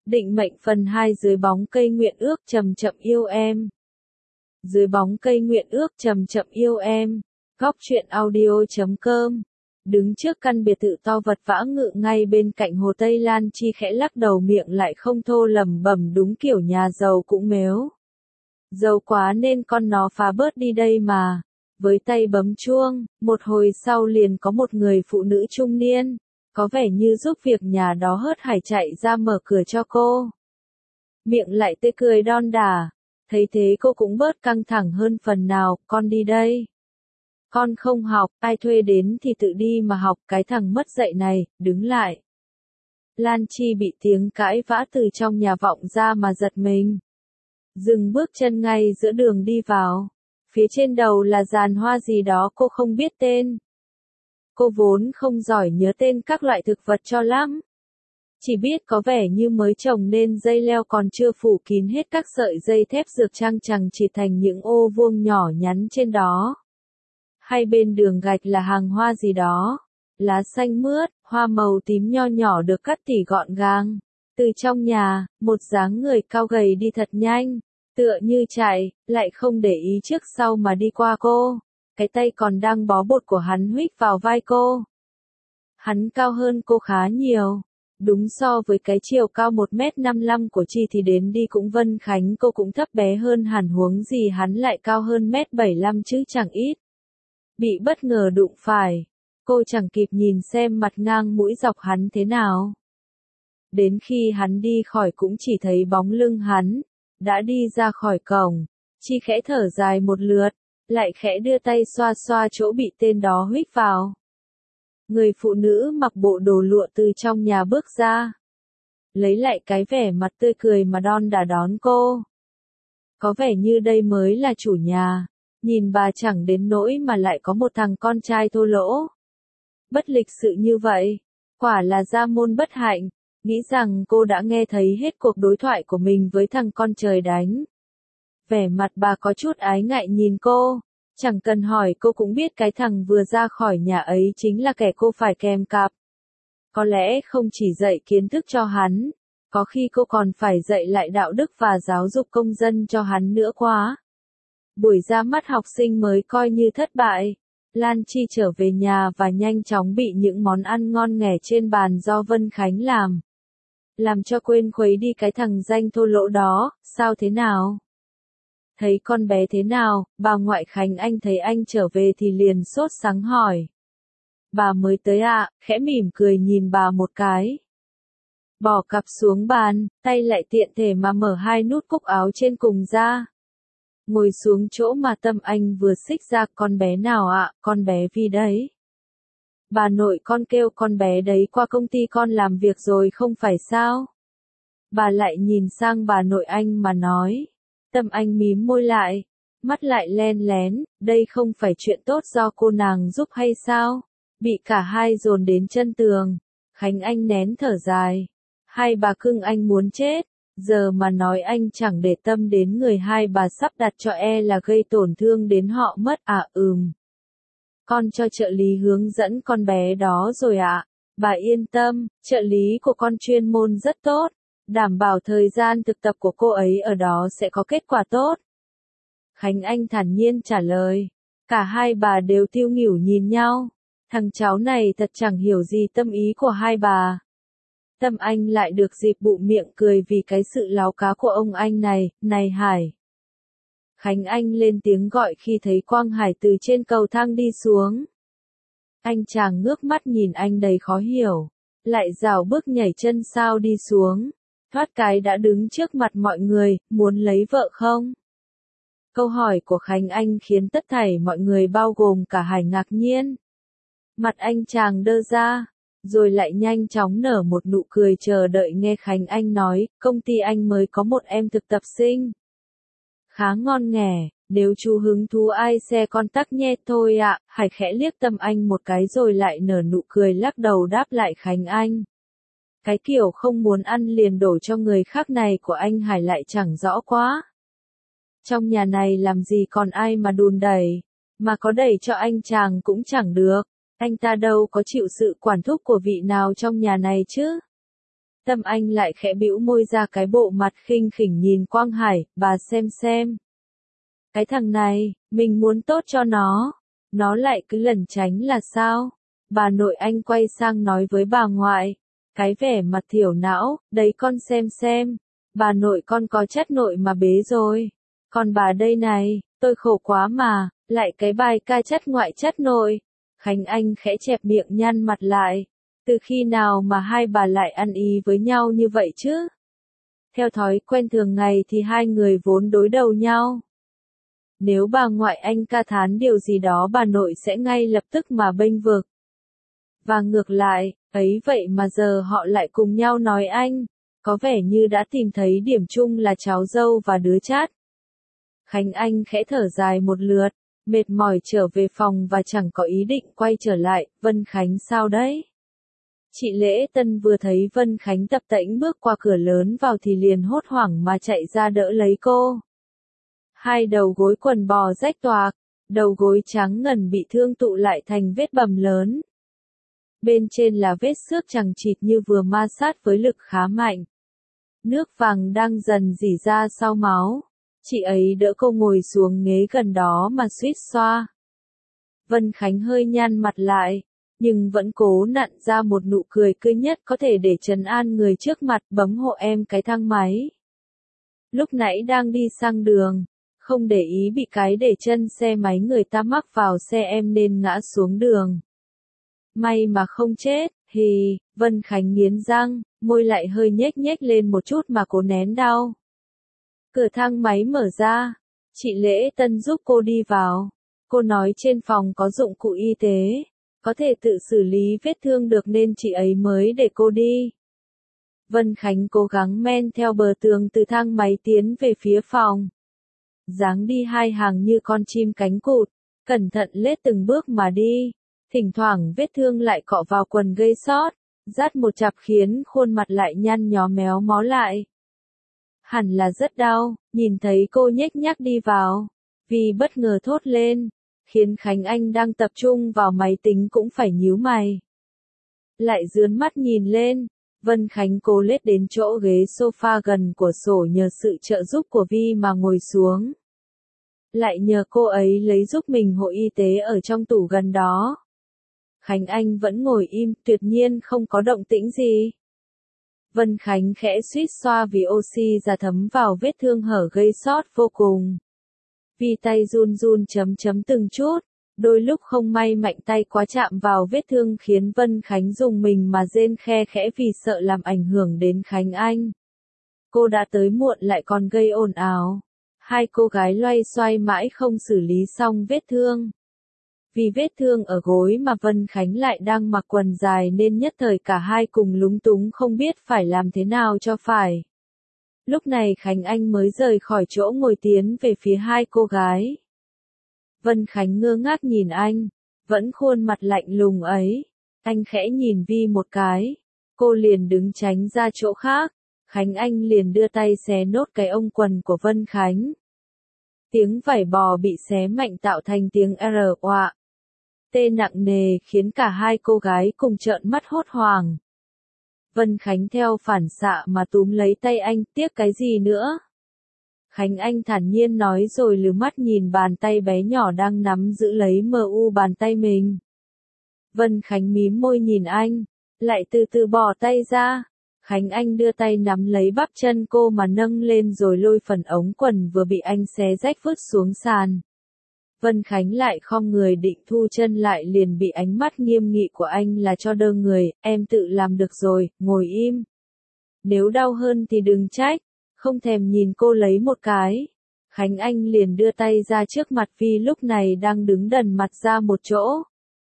Định mệnh phần 2 dưới bóng cây nguyện ước chậm chậm yêu em. Dưới bóng cây nguyện ước chậm chậm yêu em. Góc truyện audio.com. Đứng trước căn biệt thự to vật vã ngự ngay bên cạnh hồ Tây, Lan Chi khẽ lắc đầu, miệng lại không thô lẩm bẩm, đúng kiểu nhà giàu cũng mếu. Giàu quá nên con nó phá bớt đi đây mà. Với tay bấm chuông, một hồi sau liền có một người phụ nữ trung niên, có vẻ như giúp việc nhà đó hớt hải chạy ra mở cửa cho cô. Miệng lại tươi cười đon đả. Thấy thế cô cũng bớt căng thẳng hơn phần nào. Con đi đây. Con không học, ai thuê đến thì tự đi mà học, cái thằng mất dạy này, đứng lại. Lan Chi bị tiếng cãi vã từ trong nhà vọng ra mà giật mình. Dừng bước chân ngay giữa đường đi vào. Phía trên đầu là giàn hoa gì đó cô không biết tên. Cô vốn không giỏi nhớ tên các loại thực vật cho lắm. Chỉ biết có vẻ như mới trồng nên dây leo còn chưa phủ kín hết các sợi dây thép dược chằng chằng chỉ thành những ô vuông nhỏ nhắn trên đó. Hai bên đường gạch là hàng hoa gì đó. Lá xanh mướt, hoa màu tím nho nhỏ được cắt tỉa gọn gàng. Từ trong nhà, một dáng người cao gầy đi thật nhanh. Tựa như chạy, lại không để ý trước sau mà đi qua cô. Cái tay còn đang bó bột của hắn huých vào vai cô. Hắn cao hơn cô khá nhiều. Đúng so với cái chiều cao 1m55 của Chi thì đến đi cũng Vân Khánh cô cũng thấp bé hơn hẳn, huống gì hắn lại cao hơn 1m75 chứ chẳng ít. Bị bất ngờ đụng phải. Cô chẳng kịp nhìn xem mặt ngang mũi dọc hắn thế nào. Đến khi hắn đi khỏi cũng chỉ thấy bóng lưng hắn. Đã đi ra khỏi cổng. Chi khẽ thở dài một lượt. Lại khẽ đưa tay xoa xoa chỗ bị tên đó huých vào. Người phụ nữ mặc bộ đồ lụa từ trong nhà bước ra. Lấy lại cái vẻ mặt tươi cười mà đon đả đón cô. Có vẻ như đây mới là chủ nhà. Nhìn bà chẳng đến nỗi mà lại có một thằng con trai thô lỗ. Bất lịch sự như vậy. Quả là gia môn bất hạnh. Nghĩ rằng cô đã nghe thấy hết cuộc đối thoại của mình với thằng con trời đánh. Vẻ mặt bà có chút ái ngại nhìn cô. Chẳng cần hỏi cô cũng biết cái thằng vừa ra khỏi nhà ấy chính là kẻ cô phải kèm cặp. Có lẽ không chỉ dạy kiến thức cho hắn, có khi cô còn phải dạy lại đạo đức và giáo dục công dân cho hắn nữa quá. Buổi ra mắt học sinh mới coi như thất bại. Lan Chi trở về nhà và nhanh chóng bị những món ăn ngon nghẻ trên bàn do Vân Khánh làm cho quên khuấy đi cái thằng danh thô lỗ đó. Sao thế nào? Thấy con bé thế nào? Bà ngoại Khánh Anh thấy anh trở về thì liền sốt sắng hỏi. Bà mới tới ạ, khẽ mỉm cười nhìn bà một cái. Bỏ cặp xuống bàn, tay lại tiện thể mà mở hai nút cúc áo trên cùng ra. Ngồi xuống chỗ mà Tâm Anh vừa xích ra. Con bé nào ạ? Con bé Vi đấy. Bà nội con kêu con bé đấy qua công ty con làm việc rồi không phải sao? Bà lại nhìn sang bà nội anh mà nói. Tâm Anh mím môi lại, mắt lại len lén, đây không phải chuyện tốt do cô nàng giúp hay sao? Bị cả hai dồn đến chân tường. Khánh Anh nén thở dài. Hai bà cưng anh muốn chết. Giờ mà nói anh chẳng để tâm đến người hai bà sắp đặt cho là gây tổn thương đến họ mất à? Con cho trợ lý hướng dẫn con bé đó rồi ạ. Bà yên tâm, trợ lý của con chuyên môn rất tốt. Đảm bảo thời gian thực tập của cô ấy ở đó sẽ có kết quả tốt. Khánh Anh thản nhiên trả lời. Cả hai bà đều tiêu nghỉu nhìn nhau. Thằng cháu này thật chẳng hiểu gì tâm ý của hai bà. Tâm Anh lại được dịp bụng miệng cười vì cái sự láo cá của ông anh này. Này Hải. Khánh Anh lên tiếng gọi khi thấy Quang Hải từ trên cầu thang đi xuống. Anh chàng ngước mắt nhìn anh đầy khó hiểu. Lại rảo bước nhảy chân sao đi xuống. Thoát cái đã đứng trước mặt mọi người, muốn lấy vợ không? Câu hỏi của Khánh Anh khiến tất thảy mọi người bao gồm cả Hải ngạc nhiên. Mặt anh chàng đơ ra, rồi lại nhanh chóng nở một nụ cười chờ đợi nghe Khánh Anh nói, công ty anh mới có một em thực tập sinh. Khá ngon nghẻ, nếu chú hứng thú ai xe contact nhé thôi ạ. Hải khẽ liếc Tâm Anh một cái rồi lại nở nụ cười lắc đầu đáp lại Khánh Anh. Cái kiểu không muốn ăn liền đổ cho người khác này của anh Hải lại chẳng rõ quá. Trong nhà này làm gì còn ai mà đùn đẩy, mà có đẩy cho anh chàng cũng chẳng được. Anh ta đâu có chịu sự quản thúc của vị nào trong nhà này chứ. Tâm Anh lại khẽ bĩu môi ra cái bộ mặt khinh khỉnh nhìn Quang Hải, bà xem. Cái thằng này, mình muốn tốt cho nó lại cứ lẩn tránh là sao? Bà nội anh quay sang nói với bà ngoại, cái vẻ mặt thiểu não, đấy con xem, bà nội con có chất nội mà bế rồi. Còn bà đây này, tôi khổ quá mà, lại cái bài ca chất ngoại chất nội. Khánh Anh khẽ chẹp miệng nhăn mặt lại. Từ khi nào mà hai bà lại ăn ý với nhau như vậy chứ? Theo thói quen thường ngày thì hai người vốn đối đầu nhau. Nếu bà ngoại anh ca thán điều gì đó bà nội sẽ ngay lập tức mà bênh vực. Và ngược lại, ấy vậy mà giờ họ lại cùng nhau nói anh, có vẻ như đã tìm thấy điểm chung là cháu dâu và đứa chát. Khánh Anh khẽ thở dài một lượt, mệt mỏi trở về phòng và chẳng có ý định quay trở lại. Vân Khánh sao đấy? Chị Lễ Tân vừa thấy Vân Khánh tập tễnh bước qua cửa lớn vào thì liền hốt hoảng mà chạy ra đỡ lấy cô. Hai đầu gối quần bò rách toạc, đầu gối trắng ngần bị thương tụ lại thành vết bầm lớn. Bên trên là vết xước chằng chịt như vừa ma sát với lực khá mạnh. Nước vàng đang dần rỉ ra sau máu. Chị ấy đỡ cô ngồi xuống ghế gần đó mà suýt xoa. Vân Khánh hơi nhăn mặt lại, nhưng vẫn cố nặn ra một nụ cười nhất có thể để trấn an người trước mặt, bấm hộ em cái thang máy. Lúc nãy đang đi sang đường, không để ý bị cái để chân xe máy người ta mắc vào xe em nên ngã xuống đường. May mà không chết, Vân Khánh nghiến răng, môi lại hơi nhếch lên một chút mà cố nén đau. Cửa thang máy mở ra, chị Lễ Tân giúp cô đi vào. Cô nói trên phòng có dụng cụ y tế, có thể tự xử lý vết thương được nên chị ấy mới để cô đi. Vân Khánh cố gắng men theo bờ tường từ thang máy tiến về phía phòng. Dáng đi hai hàng như con chim cánh cụt, cẩn thận lết từng bước mà đi. Thỉnh thoảng vết thương lại cọ vào quần gây xót, rát một chặp khiến khuôn mặt lại nhăn nhó méo mó lại. Hẳn là rất đau, nhìn thấy cô nhếch nhác đi vào, vì bất ngờ thốt lên, khiến Khánh Anh đang tập trung vào máy tính cũng phải nhíu mày. Lại dướn mắt nhìn lên, Vân Khánh cố lết đến chỗ ghế sofa gần của sổ nhờ sự trợ giúp của Vi mà ngồi xuống. Lại nhờ cô ấy lấy giúp mình hộ y tế ở trong tủ gần đó. Khánh Anh vẫn ngồi im, tuyệt nhiên không có động tĩnh gì. Vân Khánh khẽ suýt xoa vì oxy ra thấm vào vết thương hở gây xót vô cùng. Vì tay run từng chút, đôi lúc không may mạnh tay quá chạm vào vết thương khiến Vân Khánh dùng mình mà rên khe khẽ vì sợ làm ảnh hưởng đến Khánh Anh. Cô đã tới muộn lại còn gây ồn ào. Hai cô gái loay xoay mãi không xử lý xong vết thương. Vì vết thương ở gối mà Vân Khánh lại đang mặc quần dài nên nhất thời cả hai cùng lúng túng không biết phải làm thế nào cho phải. Lúc này Khánh Anh mới rời khỏi chỗ ngồi tiến về phía hai cô gái. Vân Khánh ngơ ngác nhìn anh, vẫn khuôn mặt lạnh lùng ấy. Anh khẽ nhìn Vi một cái, cô liền đứng tránh ra chỗ khác. Khánh Anh liền đưa tay xé nốt cái ông quần của Vân Khánh. Tiếng vải bò bị xé mạnh tạo thành tiếng R oạ. Tê nặng nề khiến cả hai cô gái cùng trợn mắt hốt hoảng. Vân Khánh theo phản xạ mà túm lấy tay anh, tiếc cái gì nữa? Khánh Anh thản nhiên nói rồi lừ mắt nhìn bàn tay bé nhỏ đang nắm giữ lấy bàn tay mình. Vân Khánh mím môi nhìn anh, lại từ từ bỏ tay ra. Khánh Anh đưa tay nắm lấy bắp chân cô mà nâng lên rồi lôi phần ống quần vừa bị anh xé rách vứt xuống sàn. Vân Khánh lại khom người định thu chân lại liền bị ánh mắt nghiêm nghị của anh là cho đơ người, em tự làm được rồi, ngồi im. Nếu đau hơn thì đừng trách, không thèm nhìn cô lấy một cái. Khánh Anh liền đưa tay ra trước mặt Vi lúc này đang đứng đần mặt ra một chỗ.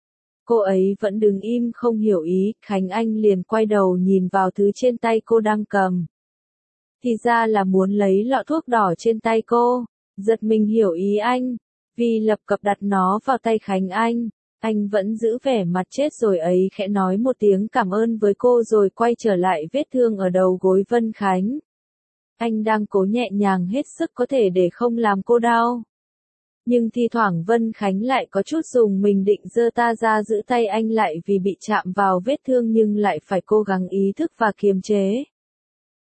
Cô ấy vẫn đứng im không hiểu ý, Khánh Anh liền quay đầu nhìn vào thứ trên tay cô đang cầm. Thì ra là muốn lấy lọ thuốc đỏ trên tay cô, giật mình hiểu ý anh. Vi lập cập đặt nó vào tay Khánh Anh vẫn giữ vẻ mặt chết rồi ấy khẽ nói một tiếng cảm ơn với cô rồi quay trở lại vết thương ở đầu gối Vân Khánh. Anh đang cố nhẹ nhàng hết sức có thể để không làm cô đau. Nhưng thi thoảng Vân Khánh lại có chút dùng mình định giơ ta ra giữ tay anh lại vì bị chạm vào vết thương nhưng lại phải cố gắng ý thức và kiềm chế.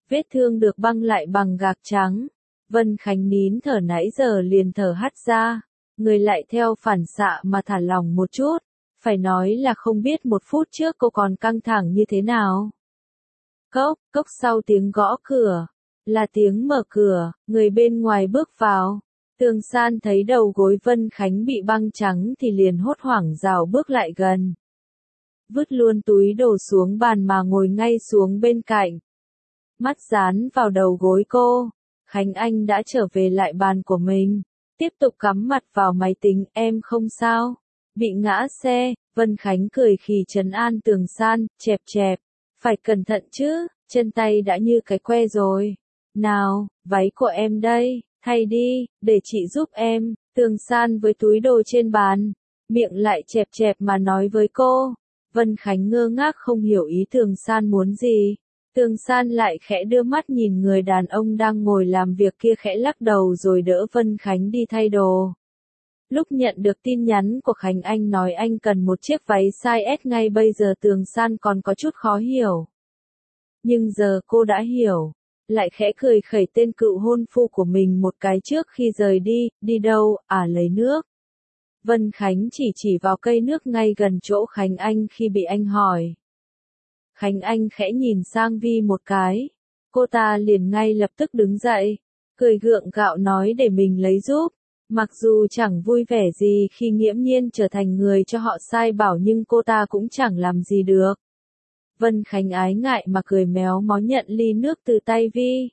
Vết thương được băng lại bằng gạc trắng. Vân Khánh nín thở nãy giờ liền thở hắt ra. Người lại theo phản xạ mà thả lỏng một chút. Phải nói là không biết một phút trước cô còn căng thẳng như thế nào. Cốc, cốc sau tiếng gõ cửa. Là tiếng mở cửa, người bên ngoài bước vào. Tường San thấy đầu gối Vân Khánh bị băng trắng thì liền hốt hoảng rảo bước lại gần. Vứt luôn túi đồ xuống bàn mà ngồi ngay xuống bên cạnh. Mắt dán vào đầu gối cô. Khánh Anh đã trở về lại bàn của mình. Tiếp tục cắm mặt vào máy tính, em không sao. Bị ngã xe, Vân Khánh cười khì trấn an Tường San, chẹp chẹp. Phải cẩn thận chứ, chân tay đã như cái que rồi. Nào, váy của em đây, thay đi, để chị giúp em. Tường San với túi đồ trên bàn, miệng lại chẹp chẹp mà nói với cô. Vân Khánh ngơ ngác không hiểu ý Tường San muốn gì. Tường San lại khẽ đưa mắt nhìn người đàn ông đang ngồi làm việc kia khẽ lắc đầu rồi đỡ Vân Khánh đi thay đồ. Lúc nhận được tin nhắn của Khánh Anh nói anh cần một chiếc váy size S ngay bây giờ Tường San còn có chút khó hiểu. Nhưng giờ cô đã hiểu. Lại khẽ cười khẩy tên cựu hôn phu của mình một cái trước khi rời đi đâu, lấy nước. Vân Khánh chỉ vào cây nước ngay gần chỗ Khánh Anh khi bị anh hỏi. Khánh Anh khẽ nhìn sang Vi một cái. Cô ta liền ngay lập tức đứng dậy, cười gượng gạo nói để mình lấy giúp. Mặc dù chẳng vui vẻ gì khi nghiễm nhiên trở thành người cho họ sai bảo nhưng cô ta cũng chẳng làm gì được. Vân Khánh ái ngại mà cười méo mó nhận ly nước từ tay Vi.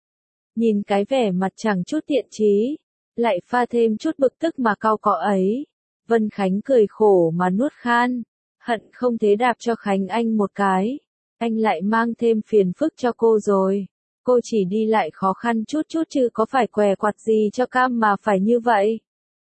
Nhìn cái vẻ mặt chẳng chút thiện chí, lại pha thêm chút bực tức mà cau cọ ấy. Vân Khánh cười khổ mà nuốt khan, hận không thế đạp cho Khánh Anh một cái. Anh lại mang thêm phiền phức cho cô rồi. Cô chỉ đi lại khó khăn chút chứ có phải què quặt gì cho cam mà phải như vậy.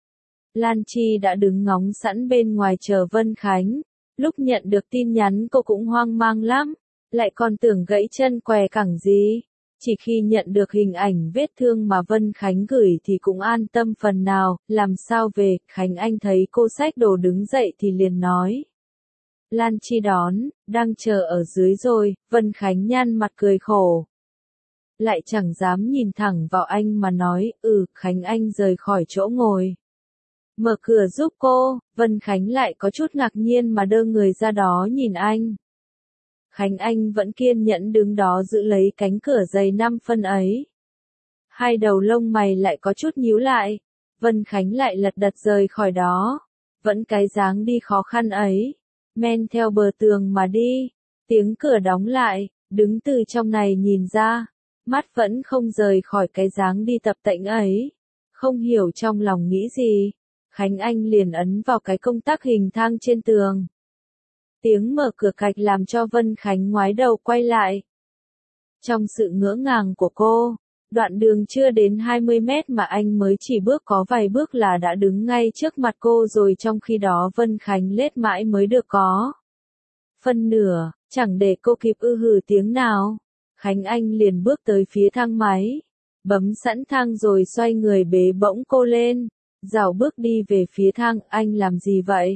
Lan Chi đã đứng ngóng sẵn bên ngoài chờ Vân Khánh. Lúc nhận được tin nhắn cô cũng hoang mang lắm, lại còn tưởng gãy chân què cẳng gì. Chỉ khi nhận được hình ảnh vết thương mà Vân Khánh gửi thì cũng an tâm phần nào, làm sao về, Khánh Anh thấy cô xách đồ đứng dậy thì liền nói. Lan Chi đón, đang chờ ở dưới rồi, Vân Khánh nhăn mặt cười khổ. Lại chẳng dám nhìn thẳng vào anh mà nói, Khánh Anh rời khỏi chỗ ngồi. Mở cửa giúp cô, Vân Khánh lại có chút ngạc nhiên mà đơ người ra đó nhìn anh. Khánh Anh vẫn kiên nhẫn đứng đó giữ lấy cánh cửa dày 5 phân ấy. Hai đầu lông mày lại có chút nhíu lại. Vân Khánh lại lật đật rời khỏi đó. Vẫn cái dáng đi khó khăn ấy. Men theo bờ tường mà đi. Tiếng cửa đóng lại, đứng từ trong này nhìn ra. Mắt vẫn không rời khỏi cái dáng đi tập tễnh ấy. Không hiểu trong lòng nghĩ gì. Khánh Anh liền ấn vào cái công tắc hình thang trên tường. Tiếng mở cửa cạch làm cho Vân Khánh ngoái đầu quay lại. Trong sự ngỡ ngàng của cô, đoạn đường chưa đến 20 mét mà anh mới chỉ bước có vài bước là đã đứng ngay trước mặt cô rồi trong khi đó Vân Khánh lết mãi mới được có. Phân nửa, chẳng để cô kịp hử tiếng nào. Khánh Anh liền bước tới phía thang máy. Bấm sẵn thang rồi xoay người bế bỗng cô lên. Dạo bước đi về phía thang, anh làm gì vậy?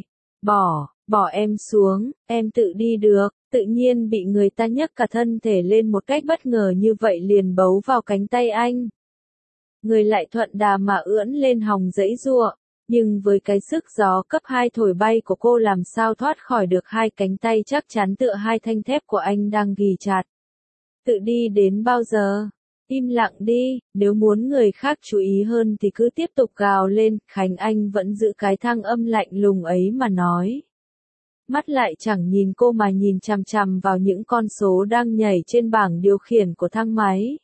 Bỏ em xuống, em tự đi được, tự nhiên bị người ta nhấc cả thân thể lên một cách bất ngờ như vậy liền bấu vào cánh tay anh. Người lại thuận đà mà ưỡn lên hòng giãy giụa, nhưng với cái sức gió cấp 2 thổi bay của cô làm sao thoát khỏi được hai cánh tay chắc chắn tựa hai thanh thép của anh đang ghì chặt. Tự đi đến bao giờ? Im lặng đi, nếu muốn người khác chú ý hơn thì cứ tiếp tục gào lên, Khánh Anh vẫn giữ cái thang âm lạnh lùng ấy mà nói. Mắt lại chẳng nhìn cô mà nhìn chằm chằm vào những con số đang nhảy trên bảng điều khiển của thang máy.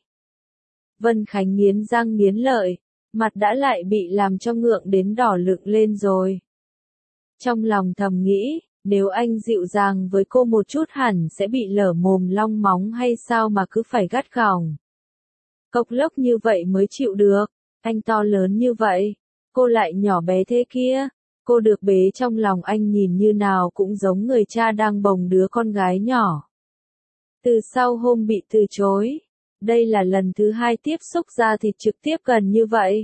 Vân Khánh nghiến răng nghiến lợi, mặt đã lại bị làm cho ngượng đến đỏ lựng lên rồi. Trong lòng thầm nghĩ, nếu anh dịu dàng với cô một chút hẳn sẽ bị lở mồm long móng hay sao mà cứ phải gắt gỏng. Cộc lốc như vậy mới chịu được, anh to lớn như vậy, cô lại nhỏ bé thế kia. Cô được bế trong lòng anh nhìn như nào cũng giống người cha đang bồng đứa con gái nhỏ. Từ sau hôm bị từ chối, đây là lần thứ 2 tiếp xúc da thịt trực tiếp gần như vậy.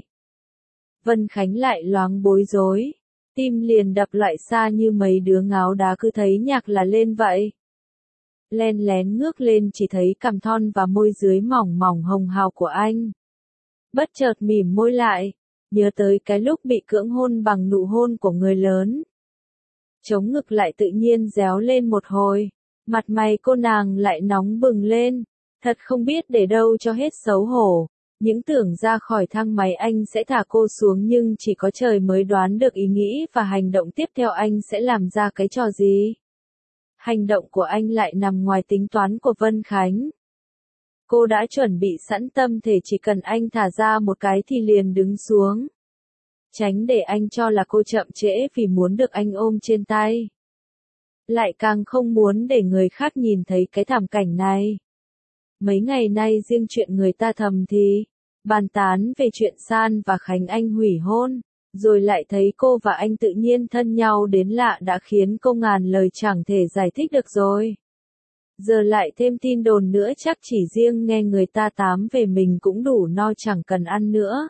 Vân Khánh lại loáng bối rối, tim liền đập lại xa như mấy đứa ngáo đá cứ thấy nhạc là lên vậy. len lén ngước lên chỉ thấy cằm thon và môi dưới mỏng mỏng hồng hào của anh. Bất chợt mỉm môi lại, nhớ tới cái lúc bị cưỡng hôn bằng nụ hôn của người lớn. Chống ngực lại tự nhiên réo lên một hồi, mặt mày cô nàng lại nóng bừng lên, thật không biết để đâu cho hết xấu hổ. Những tưởng ra khỏi thang máy anh sẽ thả cô xuống nhưng chỉ có trời mới đoán được ý nghĩ và hành động tiếp theo anh sẽ làm ra cái trò gì. Hành động của anh lại nằm ngoài tính toán của Vân Khánh. Cô đã chuẩn bị sẵn tâm thể chỉ cần anh thả ra một cái thì liền đứng xuống. Tránh để anh cho là cô chậm trễ vì muốn được anh ôm trên tay. Lại càng không muốn để người khác nhìn thấy cái thảm cảnh này. Mấy ngày nay riêng chuyện người ta thầm thì bàn tán về chuyện San và Khánh Anh hủy hôn, rồi lại thấy cô và anh tự nhiên thân nhau đến lạ đã khiến cô ngàn lời chẳng thể giải thích được rồi. Giờ lại thêm tin đồn nữa chắc chỉ riêng nghe người ta tám về mình cũng đủ no chẳng cần ăn nữa.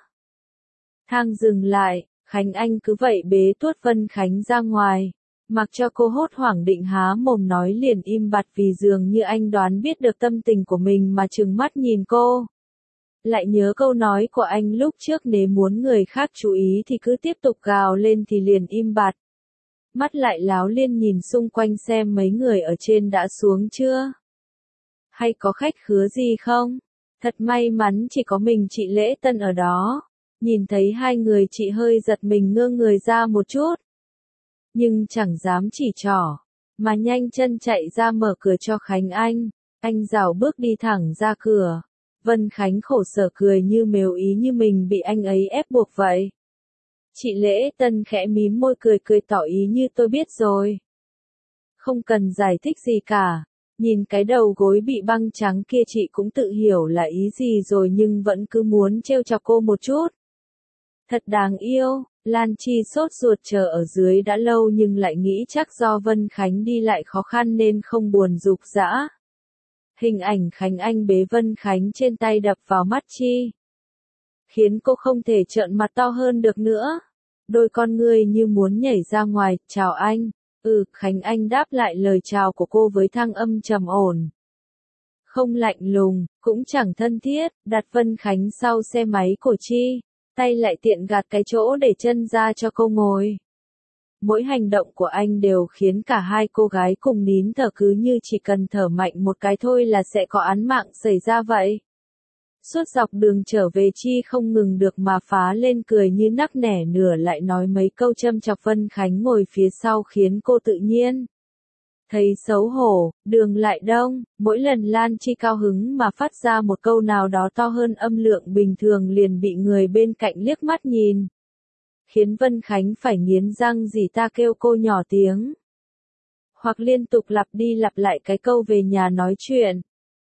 Thang dừng lại, Khánh Anh cứ vậy bế tuốt Vân Khánh ra ngoài. Mặc cho cô hốt hoảng định há mồm nói liền im bặt vì dường như anh đoán biết được tâm tình của mình mà trừng mắt nhìn cô. Lại nhớ câu nói của anh lúc trước nếu muốn người khác chú ý thì cứ tiếp tục gào lên thì liền im bặt. Mắt lại láo liên nhìn xung quanh xem mấy người ở trên đã xuống chưa? Hay có khách khứa gì không? Thật may mắn chỉ có mình chị Lễ Tân ở đó. Nhìn thấy hai người chị hơi giật mình ngơ người ra một chút. Nhưng chẳng dám chỉ trỏ, mà nhanh chân chạy ra mở cửa cho Khánh Anh. Anh rảo bước đi thẳng ra cửa. Vân Khánh khổ sở cười như mếu ý như mình bị anh ấy ép buộc vậy. Chị Lễ Tân khẽ mím môi cười cười tỏ ý như tôi biết rồi. Không cần giải thích gì cả. Nhìn cái đầu gối bị băng trắng kia chị cũng tự hiểu là ý gì rồi nhưng vẫn cứ muốn trêu chọc cô một chút. Thật đáng yêu. Lan Chi sốt ruột chờ ở dưới đã lâu nhưng lại nghĩ chắc do Vân Khánh đi lại khó khăn nên không buồn giục giã. Hình ảnh Khánh Anh bế Vân Khánh trên tay đập vào mắt Chi. Khiến cô không thể trợn mặt to hơn được nữa. Đôi con ngươi như muốn nhảy ra ngoài, chào anh. Khánh Anh đáp lại lời chào của cô với thang âm trầm ổn. Không lạnh lùng, cũng chẳng thân thiết, đặt Vân Khánh sau xe máy của Chi. Tay lại tiện gạt cái chỗ để chân ra cho cô ngồi. Mỗi hành động của anh đều khiến cả hai cô gái cùng nín thở cứ như chỉ cần thở mạnh một cái thôi là sẽ có án mạng xảy ra vậy. Suốt dọc đường trở về Chi không ngừng được mà phá lên cười như nắc nẻ nửa lại nói mấy câu châm chọc. Vân Khánh ngồi phía sau khiến cô tự nhiên thấy xấu hổ. Đường lại đông, mỗi lần Lan Chi cao hứng mà phát ra một câu nào đó to hơn âm lượng bình thường liền bị người bên cạnh liếc mắt nhìn. Khiến Vân Khánh phải nghiến răng rỉ ta kêu cô nhỏ tiếng. Hoặc liên tục lặp đi lặp lại cái câu về nhà nói chuyện.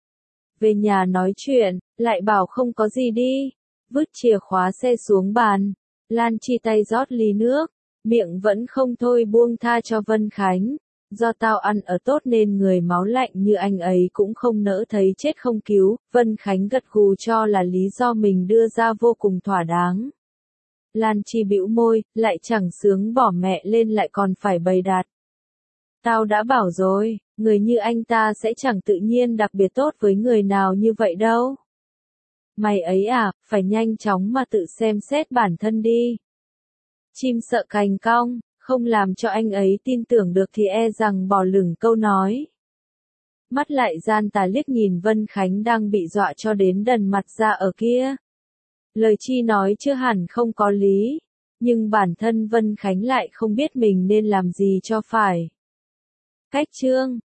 Về nhà nói chuyện, lại bảo không có gì đi. Vứt chìa khóa xe xuống bàn. Lan Chi tay rót ly nước, miệng vẫn không thôi buông tha cho Vân Khánh. Do tao ăn ở tốt nên người máu lạnh như anh ấy cũng không nỡ thấy chết không cứu. Vân Khánh gật gù cho là lý do mình đưa ra vô cùng thỏa đáng. Lan Chi bĩu môi, lại chẳng sướng bỏ mẹ lên lại còn phải bày đặt. Tao đã bảo rồi, người như anh ta sẽ chẳng tự nhiên đặc biệt tốt với người nào như vậy đâu. Mày ấy à, phải nhanh chóng mà tự xem xét bản thân đi. Chim sợ cành cong, không làm cho anh ấy tin tưởng được thì e rằng bỏ lửng câu nói. Mắt lại gian tà liếc nhìn Vân Khánh đang bị dọa cho đến đần mặt ra ở kia. Lời Chi nói chưa hẳn không có lý, nhưng bản thân Vân Khánh lại không biết mình nên làm gì cho phải. Cách chương